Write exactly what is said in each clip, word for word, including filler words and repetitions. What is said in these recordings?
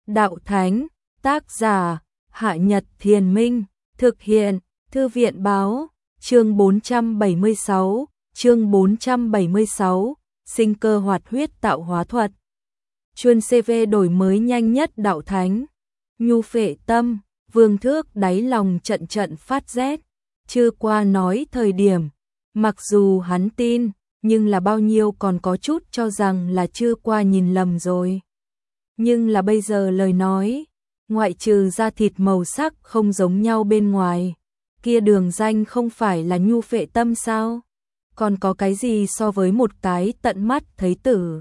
Đạo Thánh, tác giả, Hạ Nhật Thiền Minh, thực hiện, Thư viện Báo, chương bốn trăm bảy mươi sáu, chương bốn trăm bảy mươi sáu, sinh cơ hoạt huyết tạo hóa thuật. Chuyên xê vê đổi mới nhanh nhất Đạo Thánh, nhu phệ tâm, Vương Thước đáy lòng trận trận phát rét, chưa qua nói thời điểm, mặc dù hắn tin, nhưng là bao nhiêu còn có chút cho rằng là chưa qua nhìn lầm rồi. Nhưng là bây giờ lời nói, ngoại trừ da thịt màu sắc không giống nhau bên ngoài, kia đường danh không phải là nhu phệ tâm sao? Còn có cái gì so với một cái tận mắt thấy tử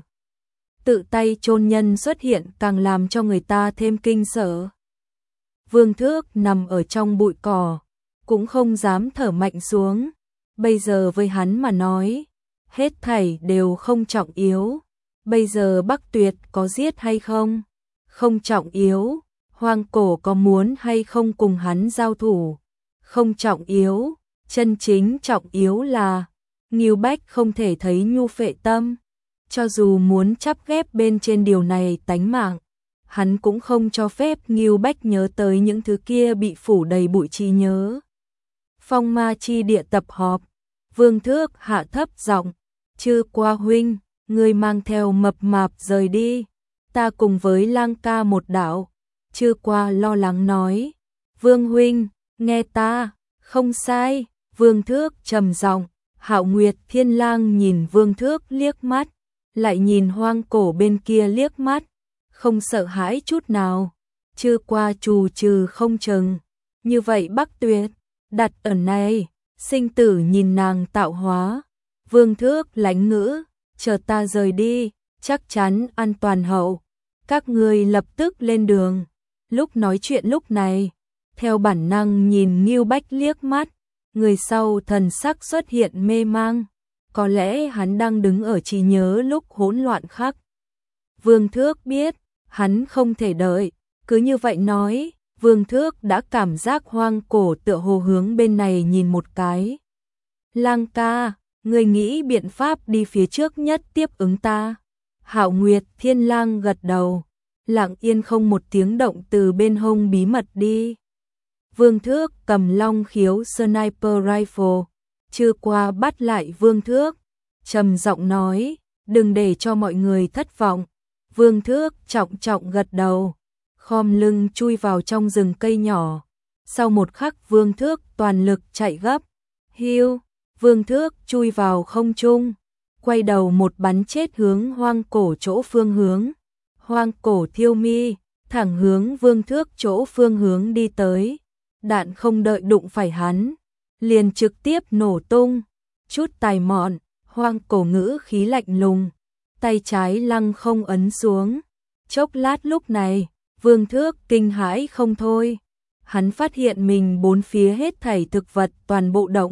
tự tay chôn nhân xuất hiện càng làm cho người ta thêm kinh sợ. Vương Thước nằm ở trong bụi cỏ, cũng không dám thở mạnh xuống. Bây giờ với hắn mà nói, hết thảy đều không trọng yếu. Bây giờ Bắc Tuyệt có giết hay không? Không trọng yếu. Hoang Cổ có muốn hay không cùng hắn giao thủ? Không trọng yếu. Chân chính trọng yếu là Ngưu Bách không thể thấy nhu phệ tâm. Cho dù muốn chắp ghép bên trên điều này tánh mạng, hắn cũng không cho phép Ngưu Bách nhớ tới những thứ kia bị phủ đầy bụi trí nhớ. Phong Ma Chi Địa tập họp, Vương Thước hạ thấp giọng, "Chư qua huynh, ngươi mang theo mập mạp rời đi, ta cùng với Lang ca một đạo." Chư qua lo lắng nói, "Vương huynh, nghe ta, không sai." Vương Thước trầm giọng. Hạo Nguyệt Thiên Lang nhìn Vương Thước liếc mắt, lại nhìn Hoang Cổ bên kia liếc mắt, không sợ hãi chút nào. Chư qua trù trừ không chừng, như vậy Bắc Tuyệt đặt ở này, sinh tử nhìn nàng tạo hóa. Vương Thước lãnh ngữ, "Chờ ta rời đi, chắc chắn an toàn hậu, các ngươi lập tức lên đường." Lúc nói chuyện lúc này, theo bản năng nhìn Ngưu Bách liếc mắt, người sau thần sắc xuất hiện mê mang, có lẽ hắn đang đứng ở trí nhớ lúc hỗn loạn khắc. Vương Thước biết, hắn không thể đợi, cứ như vậy nói, Vương Thước đã cảm giác Hoang Cổ tựa hồ hướng bên này nhìn một cái. "Lang ca, ngươi nghĩ biện pháp đi phía trước nhất tiếp ứng ta." Hạo Nguyệt Thiên Lang gật đầu, lặng yên không một tiếng động từ bên hông bí mật đi. Vương Thước cầm long khiếu sniper rifle, chưa qua bắt lại Vương Thước, trầm giọng nói, "Đừng để cho mọi người thất vọng." Vương Thước trọng trọng gật đầu, khom lưng chui vào trong rừng cây nhỏ. Sau một khắc Vương Thước toàn lực chạy gấp. Hiu, Vương Thước chui vào không trung, quay đầu một bắn chết hướng Hoang Cổ chỗ phương hướng. Hoang Cổ thiêu mi, thẳng hướng Vương Thước chỗ phương hướng đi tới. Đạn không đợi đụng phải hắn, liền trực tiếp nổ tung. Chút tài mọn, Hoang Cổ ngữ khí lạnh lùng, tay trái lăng không ấn xuống. Chốc lát lúc này, Vương Thước kinh hãi không thôi. Hắn phát hiện mình bốn phía hết thảy thực vật toàn bộ động.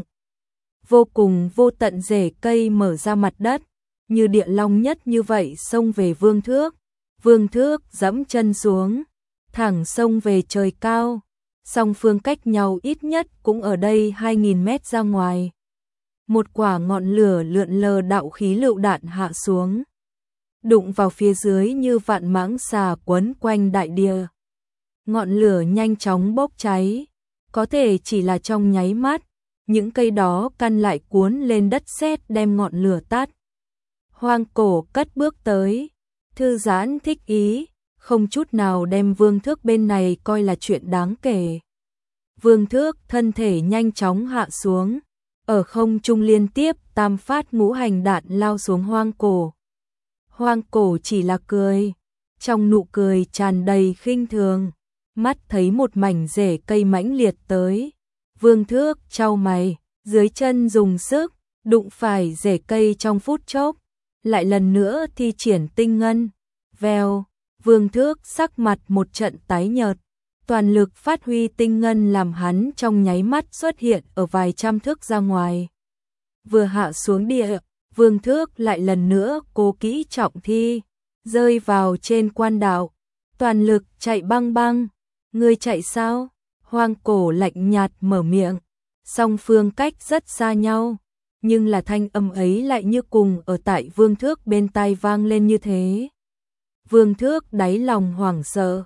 Vô cùng vô tận rễ cây mở ra mặt đất, như địa long nhất như vậy xông về Vương Thước. Vương Thước giẫm chân xuống, thẳng xông về trời cao. Song phương cách nhau ít nhất cũng ở đây hai nghìn mét ra ngoài. Một quả ngọn lửa lượn lờ đạo khí lựu đạn hạ xuống, đụng vào phía dưới như vạn mãng xà quấn quanh đại địa. Ngọn lửa nhanh chóng bốc cháy, có thể chỉ là trong nháy mắt, những cây đó căn lại cuốn lên đất sét đem ngọn lửa tắt. Hoang Cổ cất bước tới, thư giãn thích ý, không chút nào đem Vương Thước bên này coi là chuyện đáng kể. Vương Thước thân thể nhanh chóng hạ xuống, ở không trung liên tiếp tam phát ngũ hành đạn lao xuống Hoang Cổ. Hoang Cổ chỉ là cười, trong nụ cười tràn đầy khinh thường, mắt thấy một mảnh rễ cây mãnh liệt tới. Vương Thước chau mày, dưới chân dùng sức, đụng phải rễ cây trong phút chốc, lại lần nữa thi triển tinh ngân. Vèo, Vương Thước sắc mặt một trận tái nhợt, toàn lực phát huy tinh ngân làm hắn trong nháy mắt xuất hiện ở vài trăm thước ra ngoài. Vừa hạ xuống địa, Vương Thước lại lần nữa cố kỹ trọng thi, rơi vào trên quan đạo, toàn lực chạy băng băng. "Ngươi chạy sao?" Hoang Cổ lạnh nhạt mở miệng. Song phương cách rất xa nhau, nhưng là thanh âm ấy lại như cùng ở tại Vương Thước bên tai vang lên như thế. Vương Thước đáy lòng hoảng sợ,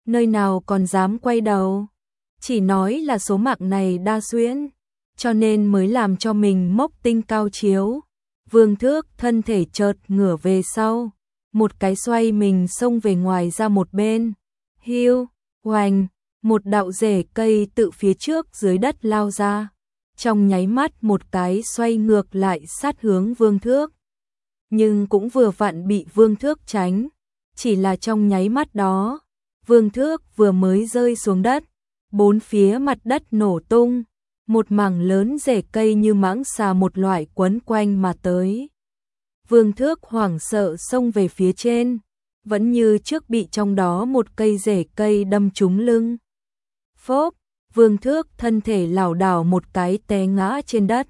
nơi nào còn dám quay đầu. Chỉ nói là số mạng này đa xuyễn, cho nên mới làm cho mình mốc tinh cao chiếu. Vương Thước thân thể chợt ngửa về sau, một cái xoay mình xông về ngoài ra một bên. Hiu, hoành, một đạo rễ cây tự phía trước dưới đất lao ra. Trong nháy mắt một cái xoay ngược lại sát hướng Vương Thước. Nhưng cũng vừa vặn bị Vương Thước tránh. Chỉ là trong nháy mắt đó, Vương Thước vừa mới rơi xuống đất, bốn phía mặt đất nổ tung, một mảng lớn rễ cây như mãng xà một loại quấn quanh mà tới. Vương Thước hoảng sợ xông về phía trên, vẫn như trước bị trong đó một cây rễ cây đâm trúng lưng. Phốp, Vương Thước thân thể lảo đảo một cái té ngã trên đất.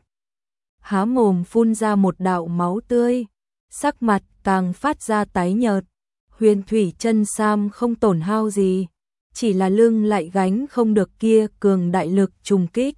Há mồm phun ra một đạo máu tươi, sắc mặt càng phát ra tái nhợt. Huyền thủy chân sam không tổn hao gì, chỉ là lưng lại gánh không được kia cường đại lực trùng kích.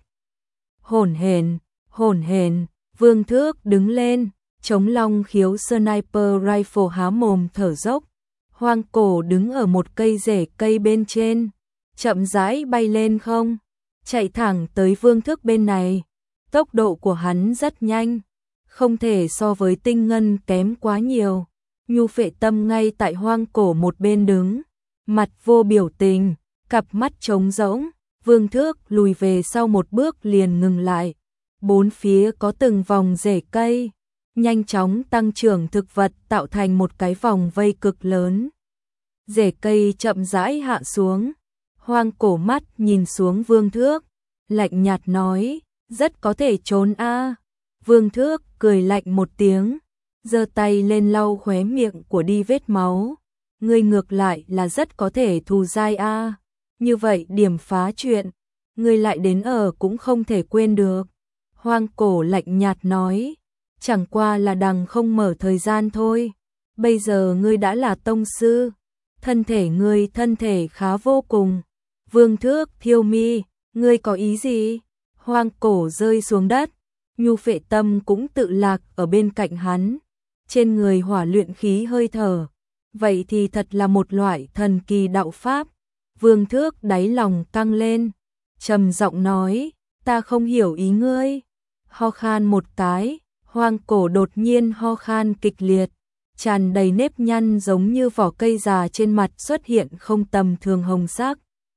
Hổn hển, hổn hển, Vương Thước đứng lên, chống long khiếu sniper rifle há mồm thở dốc. Hoang Cổ đứng ở một cây rễ cây bên trên, chậm rãi bay lên không, chạy thẳng tới Vương Thước bên này. Tốc độ của hắn rất nhanh, không thể so với Tinh Ngân kém quá nhiều. Nhu Phệ Tâm ngay tại Hoang Cổ một bên đứng, mặt vô biểu tình, cặp mắt trống rỗng. Vương Thước lùi về sau một bước liền ngừng lại. Bốn phía có từng vòng rễ cây, nhanh chóng tăng trưởng thực vật tạo thành một cái vòng vây cực lớn. Rễ cây chậm rãi hạ xuống. Hoang Cổ mắt nhìn xuống Vương Thước, lạnh nhạt nói, rất có thể trốn a. Vương Thước cười lạnh một tiếng, giơ tay lên lau khóe miệng của đi vết máu. Ngươi ngược lại là rất có thể thù dai a. Như vậy điểm phá chuyện, ngươi lại đến ở cũng không thể quên được. Hoang Cổ lạnh nhạt nói, chẳng qua là đằng không mở thời gian thôi. Bây giờ ngươi đã là tông sư, thân thể ngươi thân thể khá vô cùng. Vương Thước thiêu mi, ngươi có ý gì? Hoang Cổ rơi xuống đất, Nhu Phệ Tâm cũng tự lạc ở bên cạnh hắn. Trên người hỏa luyện khí hơi thở, vậy thì thật là một loại thần kỳ đạo pháp. Vương Thước đáy lòng căng lên, trầm giọng nói, ta không hiểu ý ngươi. Ho khan một cái, Hoang Cổ đột nhiên ho khan kịch liệt, tràn đầy nếp nhăn giống như vỏ cây già trên mặt xuất hiện không tầm thường hồng sắc.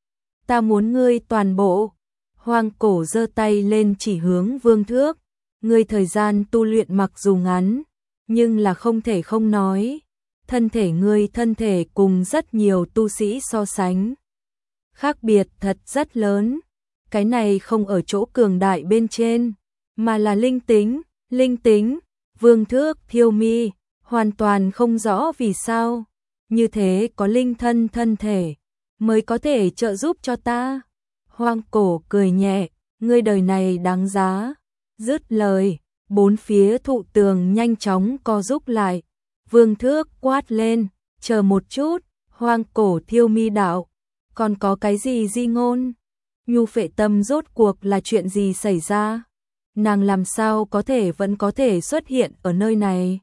Ta muốn ngươi toàn bộ. Hoang Cổ giơ tay lên chỉ hướng Vương Thước, ngươi thời gian tu luyện mặc dù ngắn, nhưng là không thể không nói, thân thể ngươi thân thể cùng rất nhiều tu sĩ so sánh, khác biệt thật rất lớn. Cái này không ở chỗ cường đại bên trên, mà là linh tính, linh tính. Vương Thước thiêu mi, hoàn toàn không rõ vì sao, như thế có linh thân thân thể, mới có thể trợ giúp cho ta. Hoang Cổ cười nhẹ, ngươi đời này đáng giá. Dứt lời, bốn phía thụ tường nhanh chóng co rút lại. Vương Thước quát lên, chờ một chút. Hoang Cổ thiêu mi đạo, còn có cái gì di ngôn? Nhu Phệ Tâm rốt cuộc là chuyện gì xảy ra? Nàng làm sao có thể vẫn có thể xuất hiện ở nơi này?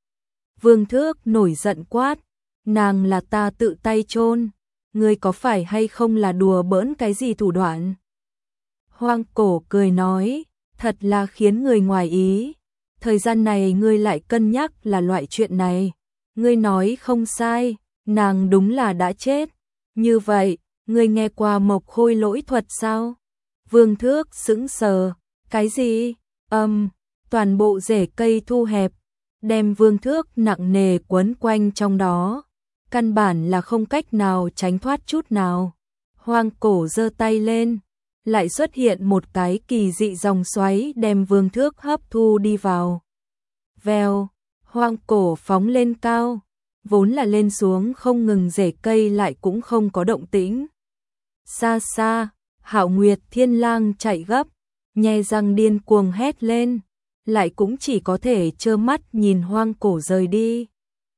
Vương Thước nổi giận quát, nàng là ta tự tay chôn, ngươi có phải hay không là đùa bỡn cái gì thủ đoạn? Hoang Cổ cười nói, thật là khiến người ngoài ý. Thời gian này ngươi lại cân nhắc là loại chuyện này. Ngươi nói không sai, nàng đúng là đã chết. Như vậy, ngươi nghe qua Mộc Khôi lỗi thuật sao? Vương Thước sững sờ, cái gì? Âm, um, toàn bộ rễ cây thu hẹp, đem Vương Thước nặng nề quấn quanh trong đó. Căn bản là không cách nào tránh thoát chút nào. Hoang Cổ giơ tay lên, lại xuất hiện một cái kỳ dị dòng xoáy đem Vương Thước hấp thu đi vào. Vèo, Hoang Cổ phóng lên cao, vốn là lên xuống không ngừng rễ cây lại cũng không có động tĩnh. Xa xa, Hạo Nguyệt Thiên Lang chạy gấp, nhe răng điên cuồng hét lên, lại cũng chỉ có thể trơ mắt nhìn Hoang Cổ rời đi.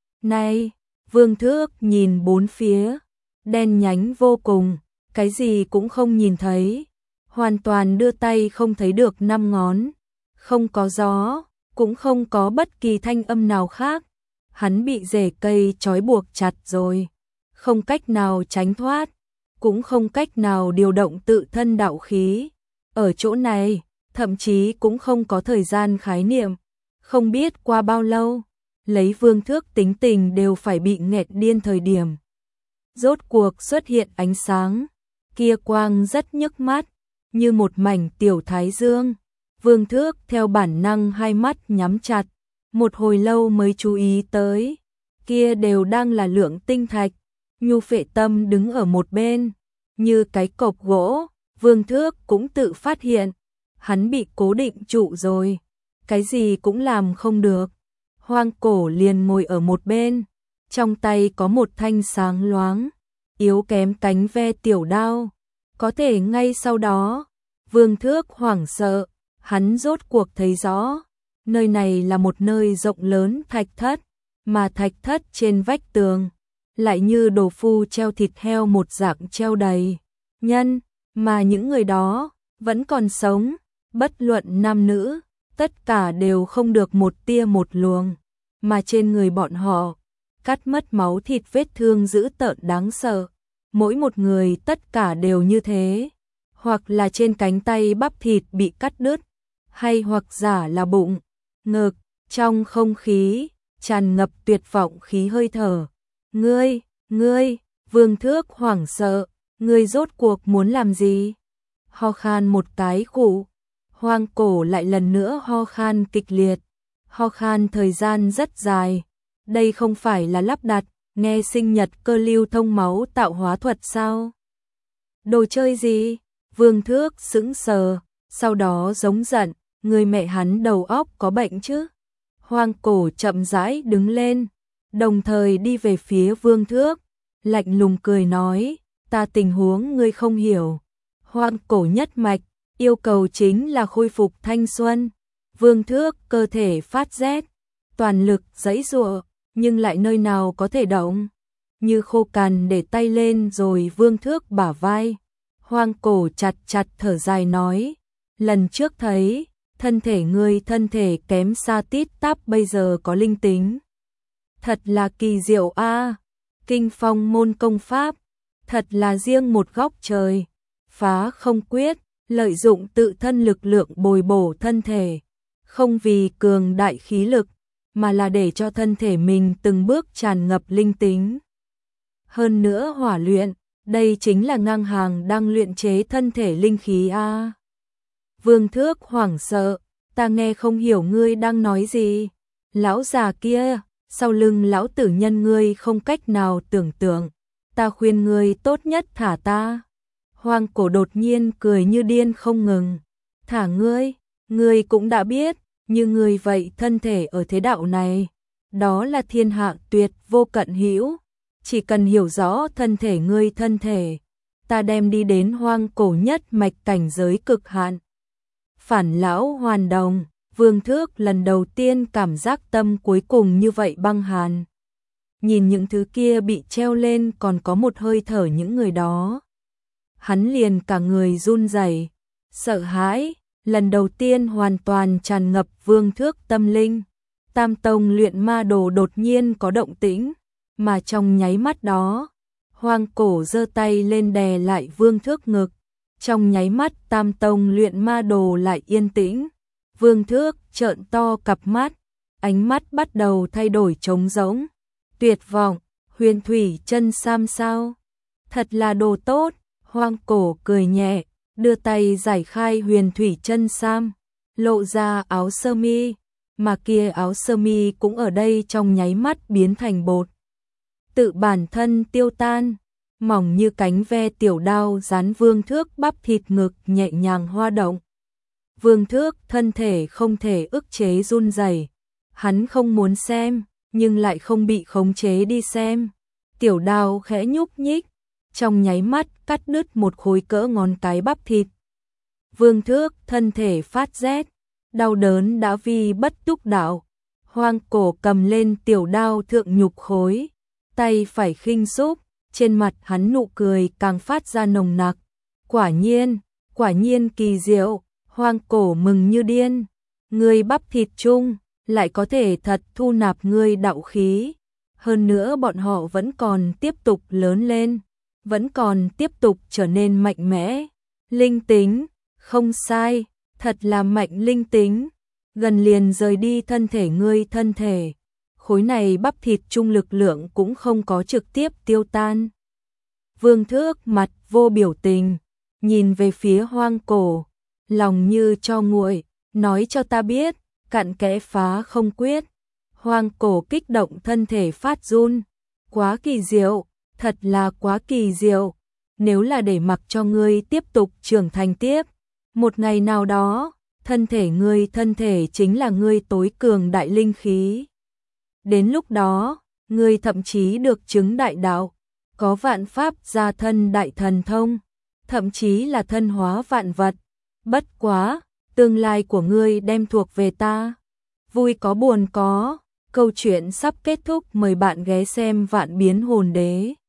Này, Vương Thước nhìn bốn phía, đen nhánh vô cùng, cái gì cũng không nhìn thấy, hoàn toàn đưa tay không thấy được năm ngón, không có gió, cũng không có bất kỳ thanh âm nào khác. Hắn bị rễ cây trói buộc chặt rồi, không cách nào tránh thoát, cũng không cách nào điều động tự thân đạo khí. Ở chỗ này, thậm chí cũng không có thời gian khái niệm. Không biết qua bao lâu, lấy Vương Thước tính tình đều phải bị nghẹt điên thời điểm. Rốt cuộc xuất hiện ánh sáng, kia quang rất nhức mắt, như một mảnh tiểu thái dương. Vương Thước theo bản năng hai mắt nhắm chặt, một hồi lâu mới chú ý tới, kia đều đang là lượng tinh thạch. Nhu Phệ Tâm đứng ở một bên, như cái cọc gỗ, Vương Thước cũng tự phát hiện, hắn bị cố định trụ rồi, cái gì cũng làm không được. Hoang Cổ liền ngồi ở một bên, trong tay có một thanh sáng loáng, yếu kém cánh ve tiểu đao. Có thể ngay sau đó, Vương Thước hoảng sợ, hắn rốt cuộc thấy rõ, nơi này là một nơi rộng lớn thạch thất, mà thạch thất trên vách tường, lại như đồ phu treo thịt heo một dạng treo đầy nhân, mà những người đó vẫn còn sống, bất luận nam nữ, tất cả đều không được một tia một luồng, mà trên người bọn họ, cắt mất máu thịt vết thương dữ tợn đáng sợ. Mỗi một người tất cả đều như thế, hoặc là trên cánh tay bắp thịt bị cắt đứt, hay hoặc giả là bụng, ngực, trong không khí, tràn ngập tuyệt vọng khí hơi thở. Ngươi, ngươi, Vương Thước hoảng sợ, ngươi rốt cuộc muốn làm gì? Ho khan một cái khụ, Hoang Cổ lại lần nữa ho khan kịch liệt, ho khan thời gian rất dài, đây không phải là lắp đặt, nghe sinh nhật cơ lưu thông máu tạo hóa thuật sao? Đồ chơi gì? Vương Thước sững sờ, sau đó giống giận, người mẹ hắn đầu óc có bệnh chứ? Hoang Cổ chậm rãi đứng lên, đồng thời đi về phía Vương Thước, lạnh lùng cười nói, ta tình huống ngươi không hiểu. Hoang Cổ nhất mạch, yêu cầu chính là khôi phục thanh xuân. Vương Thước cơ thể phát rét, toàn lực giãy giụa, nhưng lại nơi nào có thể động, như khô cằn để tay lên rồi Vương Thước bả vai. Hoang Cổ chặt chặt thở dài nói, lần trước thấy, thân thể ngươi thân thể kém xa tít tắp bây giờ có linh tính. Thật là kỳ diệu a, Kinh Phong môn công pháp, thật là riêng một góc trời, phá không quyết, lợi dụng tự thân lực lượng bồi bổ thân thể, không vì cường đại khí lực, mà là để cho thân thể mình từng bước tràn ngập linh tính. Hơn nữa hỏa luyện, đây chính là ngang hàng đang luyện chế thân thể linh khí a. Vương Thước hoảng sợ, ta nghe không hiểu ngươi đang nói gì. Lão già kia, sau lưng lão tử nhân ngươi không cách nào tưởng tượng, ta khuyên ngươi tốt nhất thả ta. Hoang Cổ đột nhiên cười như điên không ngừng, thả ngươi, ngươi cũng đã biết, như ngươi vậy thân thể ở thế đạo này, đó là thiên hạ tuyệt vô cận hữu, chỉ cần hiểu rõ thân thể ngươi thân thể, ta đem đi đến hoang cổ nhất mạch cảnh giới cực hạn. Phản lão hoàn đồng, Vương Thước lần đầu tiên cảm giác tâm cuối cùng như vậy băng hàn. Nhìn những thứ kia bị treo lên còn có một hơi thở những người đó, hắn liền cả người run rẩy, sợ hãi, lần đầu tiên hoàn toàn tràn ngập Vương Thước tâm linh. Tam tông luyện ma đồ đột nhiên có động tĩnh, mà trong nháy mắt đó, Hoang Cổ giơ tay lên đè lại Vương Thước ngực, trong nháy mắt Tam tông luyện ma đồ lại yên tĩnh. Vương Thước trợn to cặp mắt, ánh mắt bắt đầu thay đổi trống rỗng, tuyệt vọng. Huyền thủy chân sam sao? Thật là đồ tốt. Hoang Cổ cười nhẹ, đưa tay giải khai huyền thủy chân sam, lộ ra áo sơ mi, mà kia áo sơ mi cũng ở đây trong nháy mắt biến thành bột, tự bản thân tiêu tan, mỏng như cánh ve tiểu đao dán Vương Thước bắp thịt ngực nhẹ nhàng hoa động. Vương Thước thân thể không thể ức chế run rẩy, hắn không muốn xem, nhưng lại không bị khống chế đi xem. Tiểu đao khẽ nhúc nhích, trong nháy mắt cắt đứt một khối cỡ ngón cái bắp thịt. Vương Thước thân thể phát rét, đau đớn đã vi bất túc đạo. Hoang Cổ cầm lên tiểu đao thượng nhục khối, tay phải khinh xúc, trên mặt hắn nụ cười càng phát ra nồng nặc. Quả nhiên, quả nhiên kỳ diệu. Hoang Cổ mừng như điên, ngươi bắp thịt chung lại có thể thật thu nạp ngươi đạo khí, hơn nữa bọn họ vẫn còn tiếp tục lớn lên. vẫn còn tiếp tục trở nên mạnh mẽ. Linh tính, không sai, thật là mạnh linh tính. Gần liền rời đi thân thể ngươi thân thể. Khối này bắp thịt trung lực lượng cũng không có trực tiếp tiêu tan. Vương Thước mặt vô biểu tình, nhìn về phía Hoang Cổ, lòng như cho nguội, nói cho ta biết, cặn kẽ phá không quyết. Hoang Cổ kích động thân thể phát run, quá kỳ diệu, thật là quá kỳ diệu. Nếu là để mặc cho ngươi tiếp tục trưởng thành tiếp, một ngày nào đó, thân thể ngươi thân thể chính là ngươi tối cường đại linh khí. Đến lúc đó, ngươi thậm chí được chứng đại đạo, có vạn pháp gia thân đại thần thông, thậm chí là thân hóa vạn vật. Bất quá, tương lai của ngươi đem thuộc về ta. Vui có buồn có, câu chuyện sắp kết thúc, mời bạn ghé xem Vạn Biến Hồn Đế.